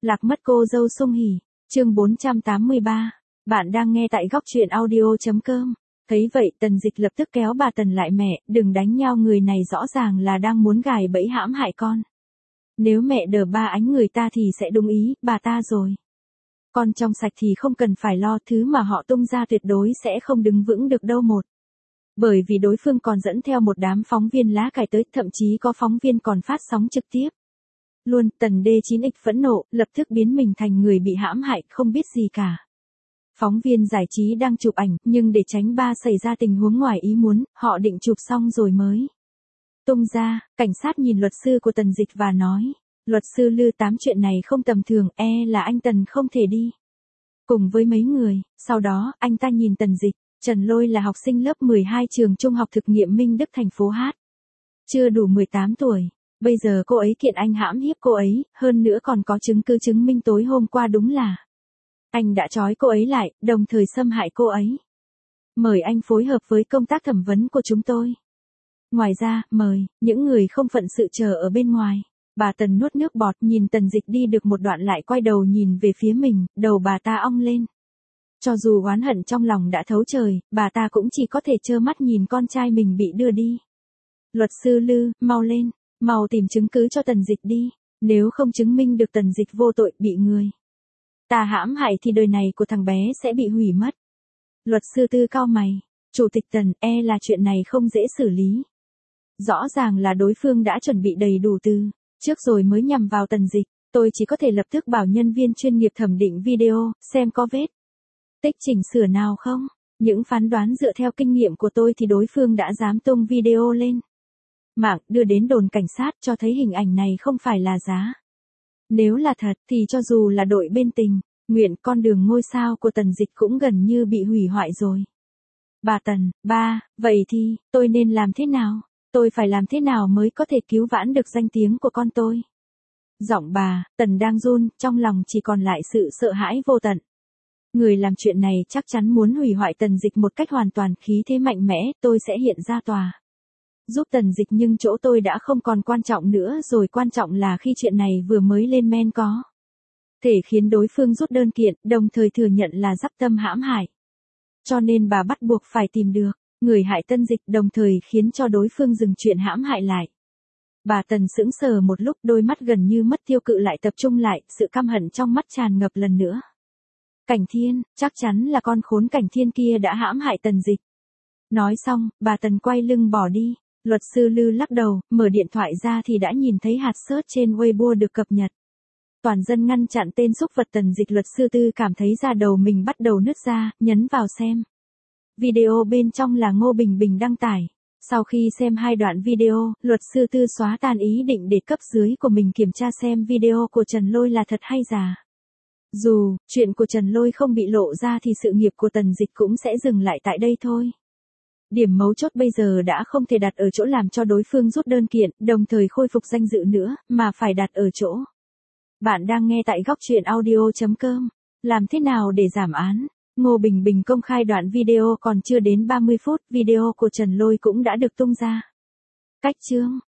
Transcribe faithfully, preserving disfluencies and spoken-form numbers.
Lạc mất cô dâu Sung Hỉ, chương bốn trăm tám mươi ba. Bạn đang nghe tại góc truyện audio.com. Thấy vậy Tần Dịch lập tức kéo bà Tần lại, mẹ, đừng đánh nhau, người này rõ ràng là đang muốn gài bẫy hãm hại con. Nếu mẹ đờ ba ánh người ta thì sẽ đúng ý bà ta rồi. Con trong sạch thì không cần phải lo, thứ mà họ tung ra tuyệt đối sẽ không đứng vững được đâu một. Bởi vì đối phương còn dẫn theo một đám phóng viên lá cải tới, thậm chí có phóng viên còn phát sóng trực tiếp. Luôn, Tần D chín X phẫn nộ, lập tức biến mình thành người bị hãm hại, không biết gì cả. Phóng viên giải trí đang chụp ảnh, nhưng để tránh ba xảy ra tình huống ngoài ý muốn, họ định chụp xong rồi mới tung ra. Cảnh sát nhìn luật sư của Tần Dịch và nói, luật sư Lư Tám, chuyện này không tầm thường, e là anh Tần không thể đi cùng với mấy người. Sau đó, anh ta nhìn Tần Dịch, Trần Lôi là học sinh lớp mười hai trường trung học thực nghiệm Minh Đức thành phố Hát. Chưa đủ mười tám tuổi. Bây giờ cô ấy kiện anh hãm hiếp cô ấy, hơn nữa còn có chứng cứ chứng minh tối hôm qua đúng là anh đã trói cô ấy lại, đồng thời xâm hại cô ấy. Mời anh phối hợp với công tác thẩm vấn của chúng tôi. Ngoài ra, mời những người không phận sự chờ ở bên ngoài. Bà Tần nuốt nước bọt, nhìn Tần Dịch đi được một đoạn lại quay đầu nhìn về phía mình, đầu bà ta ong lên. Cho dù oán hận trong lòng đã thấu trời, bà ta cũng chỉ có thể trơ mắt nhìn con trai mình bị đưa đi. Luật sư Lư, mau lên, mau tìm chứng cứ cho Tần Dịch đi, nếu không chứng minh được Tần Dịch vô tội bị người ta hãm hại thì đời này của thằng bé sẽ bị hủy mất. Luật sư Tư cau mày, Chủ tịch Tần, e là chuyện này không dễ xử lý. Rõ ràng là đối phương đã chuẩn bị đầy đủ từ trước rồi mới nhằm vào Tần Dịch, tôi chỉ có thể lập tức bảo nhân viên chuyên nghiệp thẩm định video, xem có vết tích chỉnh sửa nào không. Những phán đoán dựa theo kinh nghiệm của tôi thì đối phương đã dám tung video lên mạng, đưa đến đồn cảnh sát, cho thấy hình ảnh này không phải là giá. Nếu là thật thì cho dù là đội bên tình nguyện, con đường ngôi sao của Tần Dịch cũng gần như bị hủy hoại rồi. Bà Tần, ba, vậy thì, tôi nên làm thế nào? Tôi phải làm thế nào mới có thể cứu vãn được danh tiếng của con tôi? Giọng bà Tần đang run, trong lòng chỉ còn lại sự sợ hãi vô tận. Người làm chuyện này chắc chắn muốn hủy hoại Tần Dịch một cách hoàn toàn, khí thế mạnh mẽ, tôi sẽ hiện ra tòa giúp Tần Dịch, nhưng chỗ tôi đã không còn quan trọng nữa rồi, quan trọng là khi chuyện này vừa mới lên men có thể khiến đối phương rút đơn kiện, đồng thời thừa nhận là dắp tâm hãm hại. Cho nên bà bắt buộc phải tìm được người hại Tần Dịch, đồng thời khiến cho đối phương dừng chuyện hãm hại lại. Bà Tần sững sờ một lúc, đôi mắt gần như mất tiêu cự lại tập trung lại, sự căm hận trong mắt tràn ngập lần nữa. Cảnh Thiên, chắc chắn là con khốn Cảnh Thiên kia đã hãm hại Tần Dịch. Nói xong, bà Tần quay lưng bỏ đi. Luật sư Lư lắc đầu, mở điện thoại ra thì đã nhìn thấy hạt search trên Weibo được cập nhật. Toàn dân ngăn chặn tên xúc vật Tần Dịch. Luật sư Tư cảm thấy da đầu mình bắt đầu nứt ra, nhấn vào xem. Video bên trong là Ngô Bình Bình đăng tải. Sau khi xem hai đoạn video, luật sư Tư xóa tan ý định để cấp dưới của mình kiểm tra xem video của Trần Lôi là thật hay giả. Dù chuyện của Trần Lôi không bị lộ ra thì sự nghiệp của Tần Dịch cũng sẽ dừng lại tại đây thôi. Điểm mấu chốt bây giờ đã không thể đặt ở chỗ làm cho đối phương rút đơn kiện, đồng thời khôi phục danh dự nữa, mà phải đặt ở chỗ. Bạn đang nghe tại góc truyện audio.com. Làm thế nào để giảm án? Ngô Bình Bình công khai đoạn video còn chưa đến ba mươi phút, video của Trần Lôi cũng đã được tung ra. Cách chương,